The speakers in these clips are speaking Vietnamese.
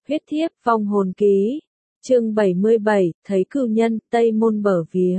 Huyết thiếp vong hồn ký. Chương 77, thấy cừu nhân, Tây Môn bờ vía.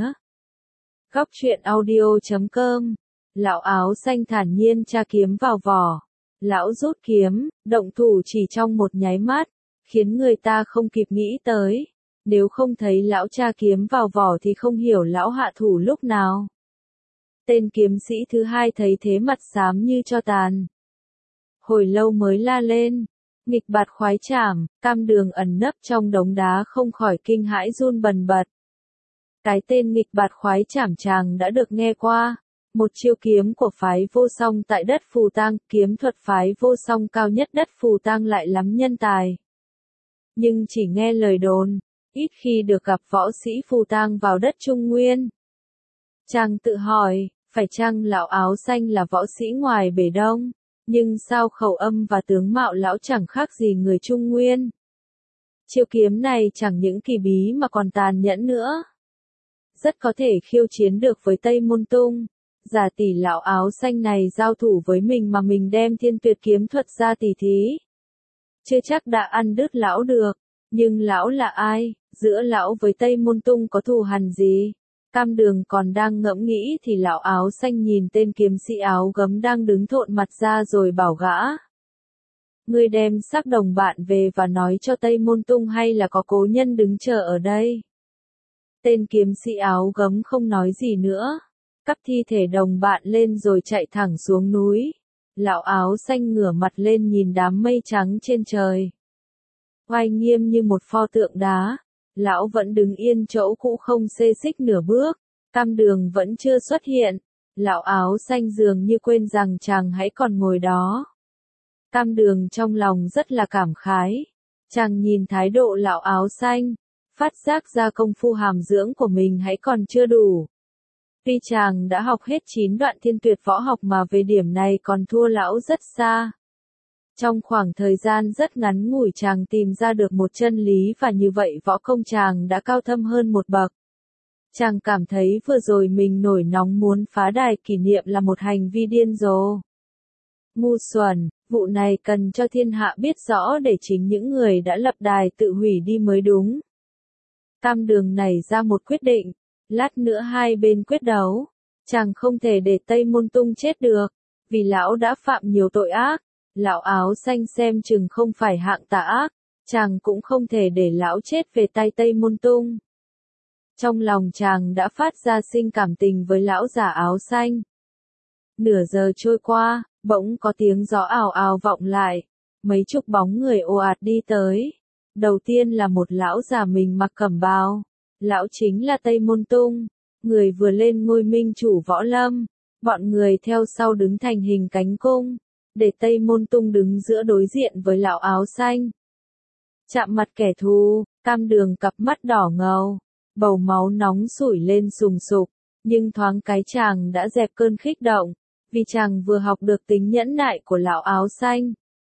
Góc truyện audio.com. Lão áo xanh thản nhiên tra kiếm vào vỏ. Lão rút kiếm, động thủ chỉ trong một nháy mắt, khiến người ta không kịp nghĩ tới. Nếu không thấy lão tra kiếm vào vỏ thì không hiểu lão hạ thủ lúc nào. Tên kiếm sĩ thứ hai thấy thế mặt xám như tro tàn. Hồi lâu mới la lên. Nghịch bạt khoái trảm, Cam Đường ẩn nấp trong đống đá không khỏi kinh hãi run bần bật. Cái tên nghịch bạt khoái trảm chàng đã được nghe qua. Một chiêu kiếm của phái Vô Song tại đất Phù Tang, kiếm thuật phái Vô Song cao nhất đất Phù Tang lại lắm nhân tài. Nhưng chỉ nghe lời đồn, ít khi được gặp võ sĩ Phù Tang vào đất Trung Nguyên. Chàng tự hỏi, phải chăng lão áo xanh là võ sĩ ngoài bể đông? Nhưng sao khẩu âm và tướng mạo lão chẳng khác gì người Trung Nguyên? Chiêu kiếm này chẳng những kỳ bí mà còn tàn nhẫn nữa. Rất có thể khiêu chiến được với Tây Môn Tung. Giả tỷ lão áo xanh này giao thủ với mình mà mình đem Thiên Tuyệt kiếm thuật ra tỉ thí. Chưa chắc đã ăn đứt lão được. Nhưng lão là ai? Giữa lão với Tây Môn Tung có thù hằn gì? Cam Đường còn đang ngẫm nghĩ thì lão áo xanh nhìn tên kiếm sĩ áo gấm đang đứng thộn mặt ra rồi bảo gã. Ngươi đem xác đồng bạn về và nói cho Tây Môn Tung hay là có cố nhân đứng chờ ở đây? Tên kiếm sĩ áo gấm không nói gì nữa. Cắp thi thể đồng bạn lên rồi chạy thẳng xuống núi. Lão áo xanh ngửa mặt lên nhìn đám mây trắng trên trời. Oai nghiêm như một pho tượng đá. Lão vẫn đứng yên chỗ cũ không xê xích nửa bước. Cam Đường vẫn chưa xuất hiện. Lão áo xanh dường như quên rằng chàng hãy còn ngồi đó. Cam Đường trong lòng rất là cảm khái. Chàng nhìn thái độ lão áo xanh, phát giác ra công phu hàm dưỡng của mình hãy còn chưa đủ. Tuy chàng đã học hết 9 đoạn Thiên Tuyệt võ học mà về điểm này còn thua lão rất xa. Trong khoảng thời gian rất ngắn ngủi chàng tìm ra được một chân lý và như vậy võ công chàng đã cao thâm hơn một bậc. Chàng cảm thấy vừa rồi mình nổi nóng muốn phá đài kỷ niệm là một hành vi điên rồ. Ngu xuẩn, vụ này cần cho thiên hạ biết rõ để chính những người đã lập đài tự hủy đi mới đúng. Cam Đường nảy ra một quyết định, lát nữa hai bên quyết đấu. Chàng không thể để Tây Môn Tung chết được, vì lão đã phạm nhiều tội ác. Lão áo xanh xem chừng không phải hạng tà ác, chàng cũng không thể để lão chết về tay Tây Môn Tung. Trong lòng chàng đã phát ra sinh cảm tình với lão già áo xanh. Nửa giờ trôi qua, bỗng có tiếng gió ào ào vọng lại, mấy chục bóng người ồ ạt đi tới. Đầu tiên là một lão già mình mặc cẩm bào, lão chính là Tây Môn Tung, người vừa lên ngôi minh chủ võ lâm, bọn người theo sau đứng thành hình cánh cung. Để Tây Môn Tung đứng giữa đối diện với lão áo xanh. Chạm mặt kẻ thù, Cam Đường cặp mắt đỏ ngầu, bầu máu nóng sủi lên sùng sục, nhưng thoáng cái chàng đã dẹp cơn khích động, vì chàng vừa học được tính nhẫn nại của lão áo xanh.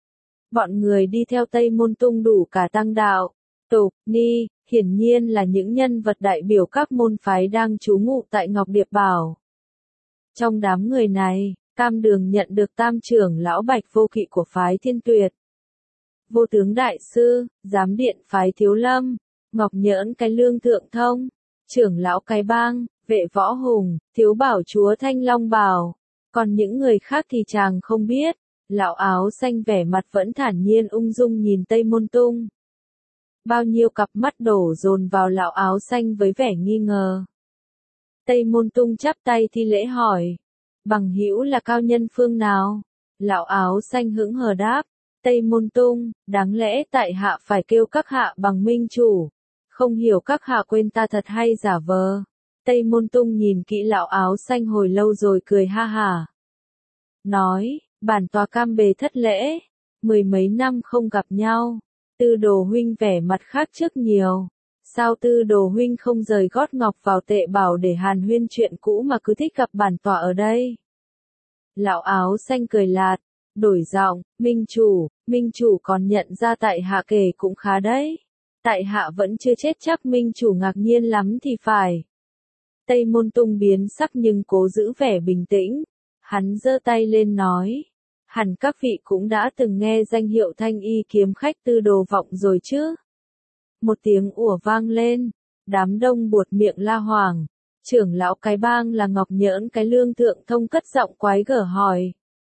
Bọn người đi theo Tây Môn Tung đủ cả Tăng Đạo, Tục, Ni, hiển nhiên là những nhân vật đại biểu các môn phái đang trú ngụ tại Ngọc Điệp Bảo. Trong đám người này, Cam Đường nhận được tam trưởng lão Bạch Vô Kỵ của phái Thiên Tuyệt, Vô Tướng Đại Sư, giám điện phái Thiếu Lâm, Ngọc Nhỡn cái Lương Thượng Thông, trưởng lão cái Bang, Vệ Võ Hùng, Thiếu Bảo Chúa Thanh Long Bảo. Còn những người khác thì chàng không biết. Lão áo xanh vẻ mặt vẫn thản nhiên ung dung nhìn Tây Môn Tung. Bao nhiêu cặp mắt đổ dồn vào lão áo xanh với vẻ nghi ngờ. Tây Môn Tung chắp tay thi lễ hỏi. Bằng hữu là cao nhân phương nào? Lão áo xanh hững hờ đáp. Tây Môn Tung, đáng lẽ tại hạ phải kêu các hạ bằng minh chủ. Không hiểu các hạ quên ta thật hay giả vờ. Tây Môn Tung nhìn kỹ lão áo xanh hồi lâu rồi cười ha hả. Nói, bản tòa Cam bề thất lễ. 10 mấy năm không gặp nhau. Tư Đồ huynh vẻ mặt khác trước nhiều. Sao Tư Đồ huynh không rời gót ngọc vào Tệ Bảo để hàn huyên chuyện cũ mà cứ thích gặp bản tòa ở đây? Lão áo xanh cười lạt, đổi giọng, minh chủ còn nhận ra tại hạ kể cũng khá đấy. Tại hạ vẫn chưa chết chắc minh chủ ngạc nhiên lắm thì phải. Tây Môn Tung biến sắc nhưng cố giữ vẻ bình tĩnh. Hắn giơ tay lên nói, Hẳn các vị cũng đã từng nghe danh hiệu Thanh Y kiếm khách Tư Đồ Vọng rồi chứ? Một tiếng ủa vang lên, đám đông buột miệng la hoảng. Trưởng lão cái bang là Ngọc Nhỡn cái Lương Thượng Thông cất giọng quái gở hỏi.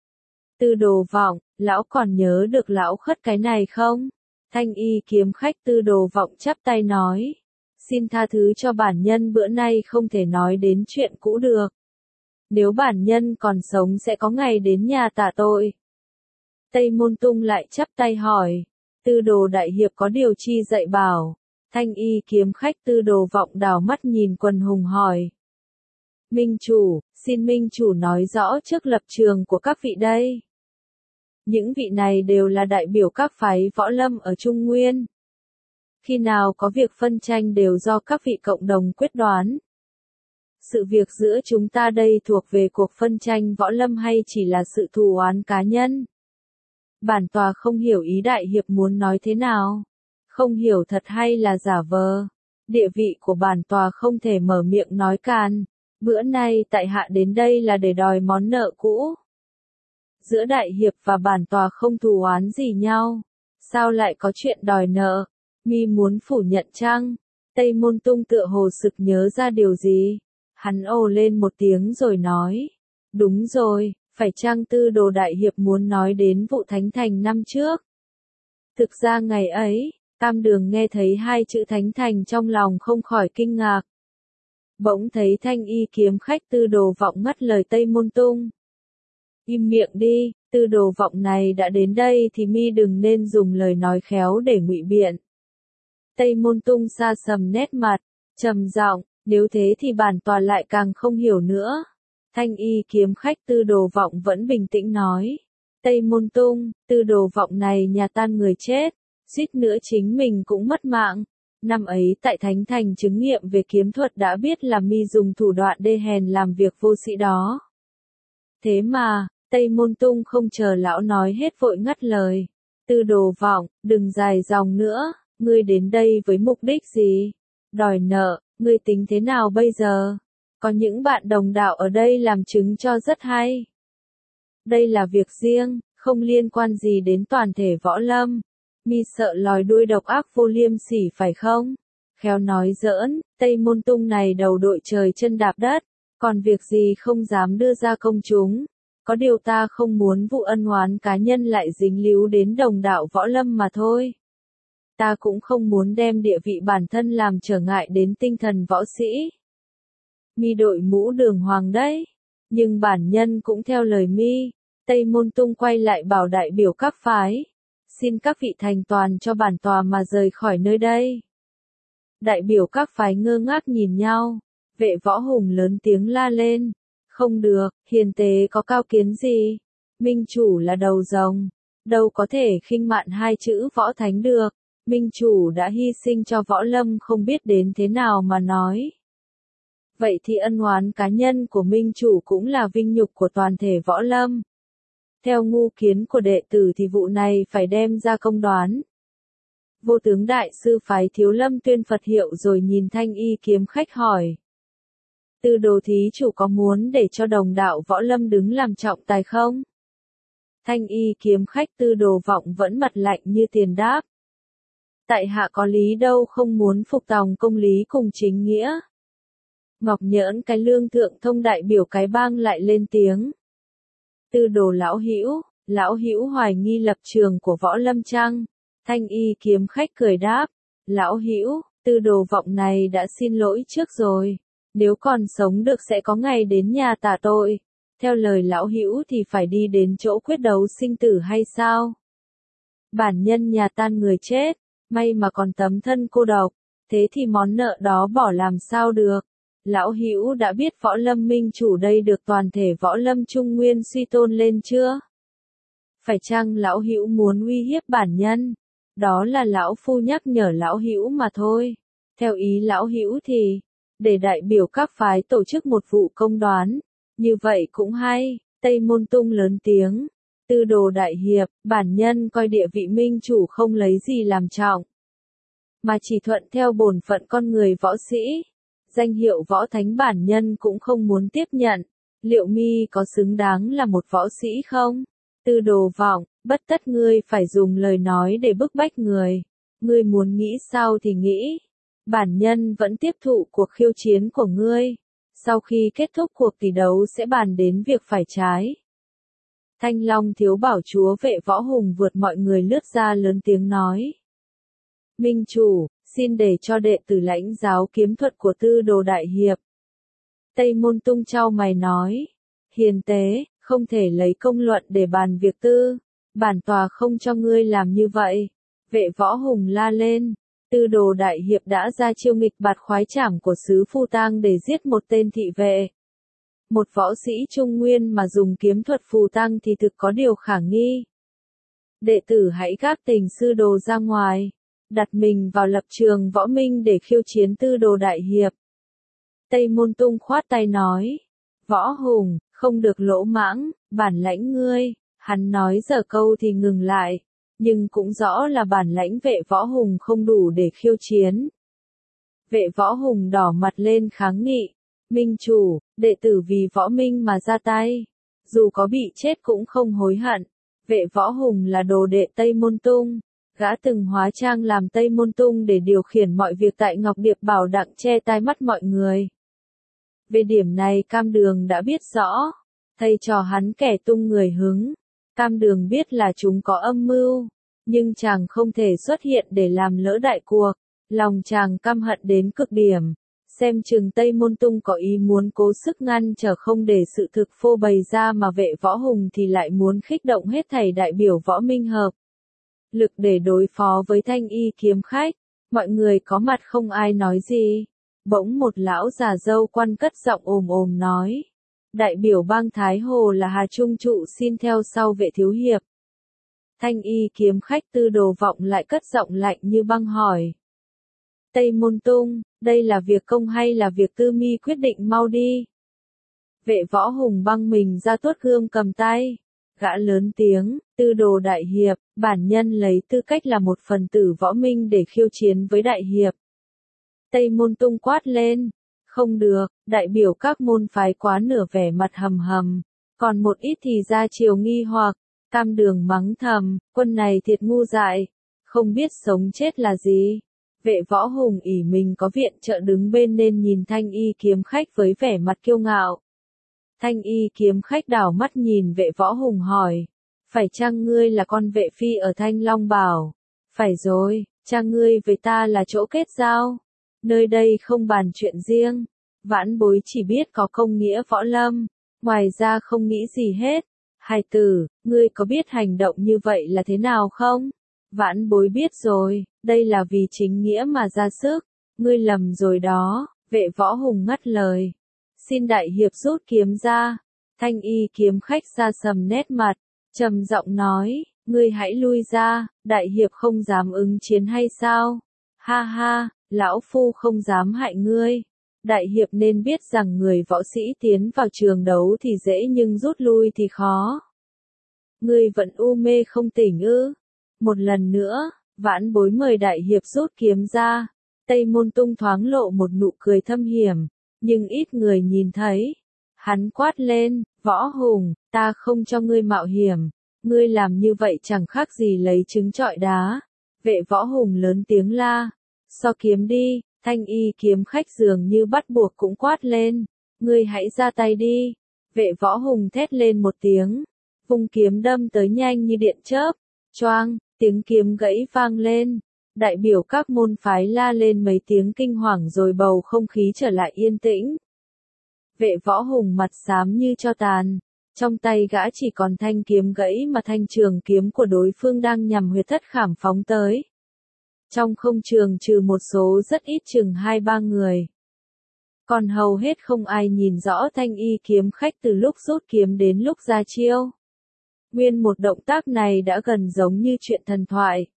Tư Đồ Vọng, lão còn nhớ được lão khất cái này không? Thanh Y kiếm khách Tư Đồ Vọng chắp tay nói. Xin tha thứ cho bản nhân bữa nay không thể nói đến chuyện cũ được. Nếu bản nhân còn sống sẽ có ngày đến nhà tạ tội. Tây Môn Tung lại chắp tay hỏi. Tư Đồ đại hiệp có điều chi dạy bảo? Thanh Y kiếm khách Tư Đồ Vọng đảo mắt nhìn quần hùng hỏi. Minh chủ, xin minh chủ nói rõ trước lập trường của các vị đây. Những vị này đều là đại biểu các phái võ lâm ở Trung Nguyên. Khi nào có việc phân tranh đều do các vị cộng đồng quyết đoán. Sự việc giữa chúng ta đây thuộc về cuộc phân tranh võ lâm hay chỉ là sự thù oán cá nhân? Bản tòa không hiểu ý đại hiệp muốn nói thế nào. Không hiểu thật hay là giả vờ. Địa vị của bản tòa không thể mở miệng nói càn. Bữa nay tại hạ đến đây là để đòi món nợ cũ. Giữa đại hiệp và bản tòa không thù oán gì nhau. Sao lại có chuyện đòi nợ? Mi muốn phủ nhận chăng? Tây Môn Tung tựa hồ sực nhớ ra điều gì. Hắn ồ lên một tiếng rồi nói. Đúng rồi, phải chăng Tư Đồ đại hiệp muốn nói đến vụ Thánh Thành năm trước? Thực ra ngày ấy, Tam Đường nghe thấy hai chữ Thánh Thành trong lòng không khỏi kinh ngạc. Bỗng thấy Thanh Y kiếm khách Tư Đồ Vọng ngắt lời Tây Môn Tung. Im miệng đi, Tư Đồ Vọng này đã đến đây thì mi đừng nên dùng lời nói khéo để ngụy biện. Tây Môn Tung sa sầm nét mặt, trầm giọng, nếu thế thì bản tòa lại càng không hiểu nữa. Thanh Y kiếm khách Tư Đồ Vọng vẫn bình tĩnh nói. Tây Môn Tung, Tư Đồ Vọng này nhà tan người chết, suýt nữa chính mình cũng mất mạng. Năm ấy tại Thánh Thành chứng nghiệm về kiếm thuật đã biết là mi dùng thủ đoạn đê hèn làm việc vô sĩ đó. Thế mà, Tây Môn Tung không chờ lão nói hết vội ngắt lời. Tư Đồ Vọng, đừng dài dòng nữa, ngươi đến đây với mục đích gì? Đòi nợ, ngươi tính thế nào bây giờ? Có những bạn đồng đạo ở đây làm chứng cho rất hay. Đây là việc riêng, không liên quan gì đến toàn thể võ lâm. Mi sợ lòi đuôi độc ác vô liêm sỉ phải không? Khéo nói giỡn, Tây Môn Tung này đầu đội trời chân đạp đất, còn việc gì không dám đưa ra công chúng. Có điều ta không muốn vụ ân oán cá nhân lại dính líu đến đồng đạo võ lâm mà thôi. Ta cũng không muốn đem địa vị bản thân làm trở ngại đến tinh thần võ sĩ. Mi đội mũ đường hoàng đấy, nhưng bản nhân cũng theo lời mi. Tây Môn Tung quay lại bảo đại biểu các phái. Xin các vị thành toàn cho bản tòa mà rời khỏi nơi đây. Đại biểu các phái ngơ ngác nhìn nhau. Vệ Võ Hùng lớn tiếng la lên. Không được, hiền tế có cao kiến gì? Minh chủ là đầu rồng. Đâu có thể khinh mạn hai chữ võ thánh được. Minh chủ đã hy sinh cho võ lâm không biết đến thế nào mà nói. Vậy thì ân oán cá nhân của minh chủ cũng là vinh nhục của toàn thể võ lâm. Theo ngu kiến của đệ tử thì vụ này phải đem ra công đoán. Vô tướng đại sư phái Thiếu Lâm tuyên Phật hiệu rồi nhìn Thanh Y kiếm khách hỏi. Tư Đồ thí chủ có muốn để cho đồng đạo võ lâm đứng làm trọng tài không? Thanh Y kiếm khách Tư Đồ Vọng vẫn mặt lạnh như tiền đáp. Tại hạ có lý đâu không muốn phục tòng công lý cùng chính nghĩa. Ngọc Nhỡn cái Lương Thượng Thông đại biểu cái bang lại lên tiếng. Tư Đồ lão hữu hoài nghi lập trường của võ lâm chăng? Thanh Y kiếm khách cười đáp. Lão hữu, Tư Đồ Vọng này đã xin lỗi trước rồi. Nếu còn sống được sẽ có ngày đến nhà tạ tội. Theo lời lão hữu thì phải đi đến chỗ quyết đấu sinh tử hay sao? Bản nhân nhà tan người chết, may mà còn tấm thân cô độc. Thế thì món nợ đó bỏ làm sao được? Lão hữu đã biết võ lâm minh chủ đây được toàn thể võ lâm trung nguyên suy tôn lên chưa? Phải chăng lão hữu muốn uy hiếp bản nhân? Đó là lão phu nhắc nhở lão hữu mà thôi. Theo ý lão hữu thì, để đại biểu các phái tổ chức một vụ công đoán. Như vậy cũng hay. Tây Môn Tung lớn tiếng. Tư Đồ đại hiệp, bản nhân coi địa vị minh chủ không lấy gì làm trọng. Mà chỉ thuận theo bổn phận con người võ sĩ. Danh hiệu võ thánh bản nhân cũng không muốn tiếp nhận. Liệu mi có xứng đáng là một võ sĩ không? Tư Đồ Vọng, bất tất ngươi phải dùng lời nói để bức bách người. Ngươi muốn nghĩ sao thì nghĩ. Bản nhân vẫn tiếp thụ cuộc khiêu chiến của ngươi. Sau khi kết thúc cuộc tỷ đấu sẽ bàn đến việc phải trái. Thanh Long thiếu bảo chúa Vệ Võ Hùng vượt mọi người lướt ra lớn tiếng nói. Minh chủ, xin để cho đệ tử lãnh giáo kiếm thuật của Tư Đồ đại hiệp. Tây Môn Tung chau mày nói. Hiền tế, không thể lấy công luận để bàn việc tư. Bản tòa không cho ngươi làm như vậy. Vệ Võ Hùng la lên. Tư Đồ đại hiệp đã ra chiêu nghịch bạt khoái trảm của sứ Phu Tang để giết một tên thị vệ. Một võ sĩ Trung Nguyên mà dùng kiếm thuật phù tang thì thực có điều khả nghi. Đệ tử hãy gác tình sư đồ ra ngoài, đặt mình vào lập trường võ minh để khiêu chiến Tư Đồ đại hiệp. Tây Môn Tung khoát tay nói, Võ Hùng, không được lỗ mãng, bản lãnh ngươi. Hắn nói dở câu thì ngừng lại, nhưng cũng rõ là bản lãnh Vệ Võ Hùng không đủ để khiêu chiến. Vệ Võ Hùng đỏ mặt lên kháng nghị. Minh chủ, đệ tử vì võ minh mà ra tay. Dù có bị chết cũng không hối hận. Vệ Võ Hùng là đồ đệ Tây Môn Tung. Gã từng hóa trang làm Tây Môn Tung để điều khiển mọi việc tại Ngọc Điệp Bảo đặng che tai mắt mọi người. Về điểm này Cam Đường đã biết rõ. Thầy trò hắn kẻ tung người hứng. Cam Đường biết là chúng có âm mưu. Nhưng chàng không thể xuất hiện để làm lỡ đại cuộc. Lòng chàng căm hận đến cực điểm. Xem chừng Tây Môn Tung có ý muốn cố sức ngăn trở không để sự thực phô bày ra mà Vệ Võ Hùng thì lại muốn khích động hết thảy đại biểu võ minh hợp lực để đối phó với Thanh Y kiếm khách. Mọi người có mặt không ai nói gì. Bỗng một lão già râu quăn cất giọng ồm ồm nói. Đại biểu bang Thái Hồ là Hà Trung Trụ xin theo sau Vệ thiếu hiệp. Thanh Y kiếm khách Tư Đồ Vọng lại cất giọng lạnh như băng hỏi. Tây Môn Tung, đây là việc công hay là việc tư mi quyết định mau đi. Vệ Võ Hùng băng mình ra tuốt gươm cầm tay. Gã lớn tiếng, Tư Đồ đại hiệp, bản nhân lấy tư cách là một phần tử võ minh để khiêu chiến với đại hiệp. Tây Môn Tung quát lên. Không được, đại biểu các môn phái quá nửa vẻ mặt hầm hầm. Còn một ít thì ra chiều nghi hoặc. Cam Đường mắng thầm, quân này thiệt ngu dại. Không biết sống chết là gì. Vệ Võ Hùng ỷ mình có viện trợ đứng bên nên nhìn Thanh Y kiếm khách với vẻ mặt kiêu ngạo. Thanh Y kiếm khách đảo mắt nhìn Vệ Võ Hùng hỏi. Phải chăng ngươi là con vệ phi ở Thanh Long Bảo? Phải rồi, cha ngươi với ta là chỗ kết giao. Nơi đây không bàn chuyện riêng. Vãn bối chỉ biết có công nghĩa võ lâm. Ngoài ra không nghĩ gì hết. Hài tử, ngươi có biết hành động như vậy là thế nào không? Vãn bối biết rồi, đây là vì chính nghĩa mà ra sức. Ngươi lầm rồi đó. Vệ Võ Hùng ngắt lời. Xin đại hiệp rút kiếm ra. Thanh Y kiếm khách xa sầm nét mặt, trầm giọng nói, ngươi hãy lui ra, đại hiệp không dám ứng chiến hay sao? Ha ha, lão phu không dám hại ngươi. Đại hiệp nên biết rằng người võ sĩ tiến vào trường đấu thì dễ nhưng rút lui thì khó. Ngươi vẫn u mê không tỉnh ư? Một lần nữa, vãn bối mời đại hiệp rút kiếm ra. Tây Môn Tung thoáng lộ một nụ cười thâm hiểm, nhưng ít người nhìn thấy. Hắn quát lên, Võ Hùng, ta không cho ngươi mạo hiểm. Ngươi làm như vậy chẳng khác gì lấy trứng trọi đá. Vệ Võ Hùng lớn tiếng la. So kiếm đi. Thanh Y kiếm khách dường như bắt buộc cũng quát lên. Ngươi hãy ra tay đi. Vệ Võ Hùng thét lên một tiếng. Vung kiếm đâm tới nhanh như điện chớp. Choang, tiếng kiếm gãy vang lên. Đại biểu các môn phái la lên mấy tiếng kinh hoàng rồi bầu không khí trở lại yên tĩnh. Vệ Võ Hùng mặt xám như tro tàn. Trong tay gã chỉ còn thanh kiếm gãy mà thanh trường kiếm của đối phương đang nhằm huyệt thất khảm phóng tới. Trong không trường trừ một số rất ít chừng 2-3 người. Còn hầu hết không ai nhìn rõ Thanh Y kiếm khách từ lúc rút kiếm đến lúc ra chiêu. Nguyên một động tác này đã gần giống như chuyện thần thoại.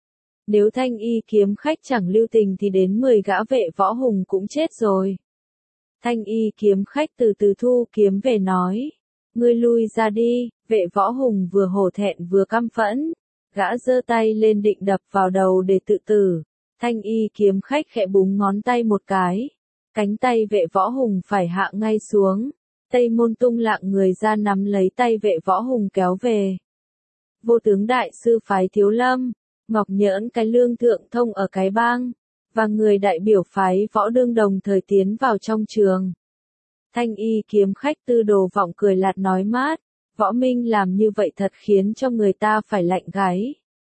Nếu Thanh Y kiếm khách chẳng lưu tình thì đến 10 gã Vệ Võ Hùng cũng chết rồi. Thanh Y kiếm khách từ từ thu kiếm về nói. Ngươi lui ra đi. Vệ Võ Hùng vừa hổ thẹn vừa căm phẫn. Gã giơ tay lên định đập vào đầu để tự tử. Thanh Y kiếm khách khẽ búng ngón tay một cái. Cánh tay Vệ Võ Hùng phải hạ ngay xuống. Tây Môn Tung lạng người ra nắm lấy tay Vệ Võ Hùng kéo về. Vô tướng đại sư phái Thiếu Lâm, Ngọc Nhỡn cái Lương Thượng Thông ở cái bang, và người đại biểu phái Võ Đương đồng thời tiến vào trong trường. Thanh y kiếm khách Tư Đồ Vọng cười lạt nói mát, Võ Minh làm như vậy thật khiến cho người ta phải lạnh gáy.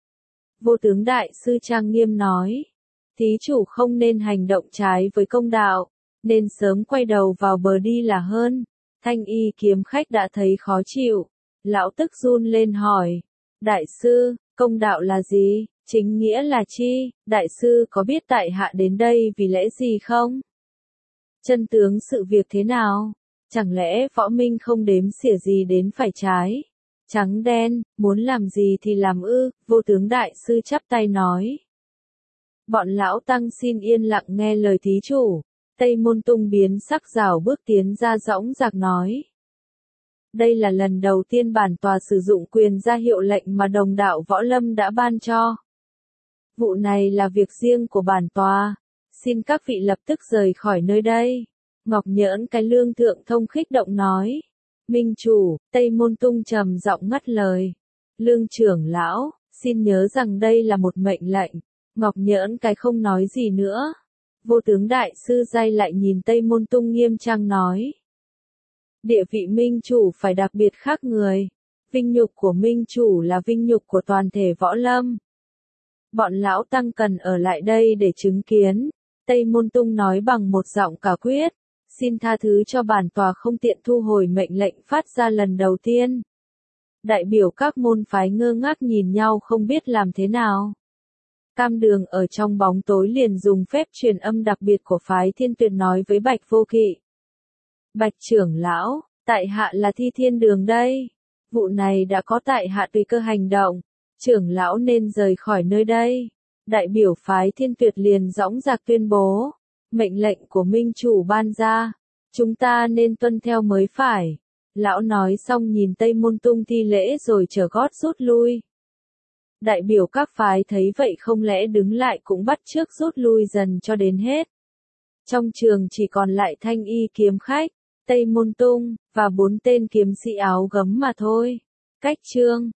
Vô tướng đại sư trang nghiêm nói, thí chủ không nên hành động trái với công đạo, nên sớm quay đầu vào bờ đi là hơn. Thanh y kiếm khách đã thấy khó chịu, lão tức run lên hỏi, đại sư, công đạo là gì, chính nghĩa là chi, đại sư có biết tại hạ đến đây vì lẽ gì không? Chân tướng sự việc thế nào? Chẳng lẽ Võ Minh không đếm xỉa gì đến phải trái? Trắng đen, muốn làm gì thì làm ư, vô tướng đại sư chắp tay nói. Bọn lão tăng xin yên lặng nghe lời thí chủ. Tây Môn Tung biến sắc rảo bước tiến ra dõng dạc nói. Đây là lần đầu tiên bản tòa sử dụng quyền ra hiệu lệnh mà đồng đạo Võ Lâm đã ban cho. Vụ này là việc riêng của bản tòa, xin các vị lập tức rời khỏi nơi đây. Ngọc Nhỡn cái Lương Thượng Thông khích động nói. Minh chủ, Tây Môn Tung trầm giọng ngắt lời. Lương trưởng lão, xin nhớ rằng đây là một mệnh lệnh. Ngọc Nhỡn cái không nói gì nữa. Vô tướng đại sư day lại nhìn Tây Môn Tung nghiêm trang nói. Địa vị minh chủ phải đặc biệt khác người. Vinh nhục của minh chủ là vinh nhục của toàn thể Võ Lâm. Bọn lão tăng cần ở lại đây để chứng kiến. Tây Môn Tung nói bằng một giọng cả quyết. Xin tha thứ cho bản tòa không tiện thu hồi mệnh lệnh phát ra lần đầu tiên. Đại biểu các môn phái ngơ ngác nhìn nhau không biết làm thế nào. Cam Đường ở trong bóng tối liền dùng phép truyền âm đặc biệt của phái Thiên Tuyệt nói với Bạch Vô Kỵ. Bạch trưởng lão, tại hạ là Thi Thiên Đường đây. Vụ này đã có tại hạ tùy cơ hành động. Trưởng lão nên rời khỏi nơi đây. Đại biểu phái Thiên Tuyệt liền dõng dạc tuyên bố. Mệnh lệnh của minh chủ ban ra. Chúng ta nên tuân theo mới phải. Lão nói xong nhìn Tây Môn Tung thi lễ rồi trở gót rút lui. Đại biểu các phái thấy vậy không lẽ đứng lại cũng bắt chước rút lui dần cho đến hết. Trong trường chỉ còn lại Thanh y kiếm khách, Tây Môn Tung, và 4 tên kiếm sĩ áo gấm mà thôi. Cách chương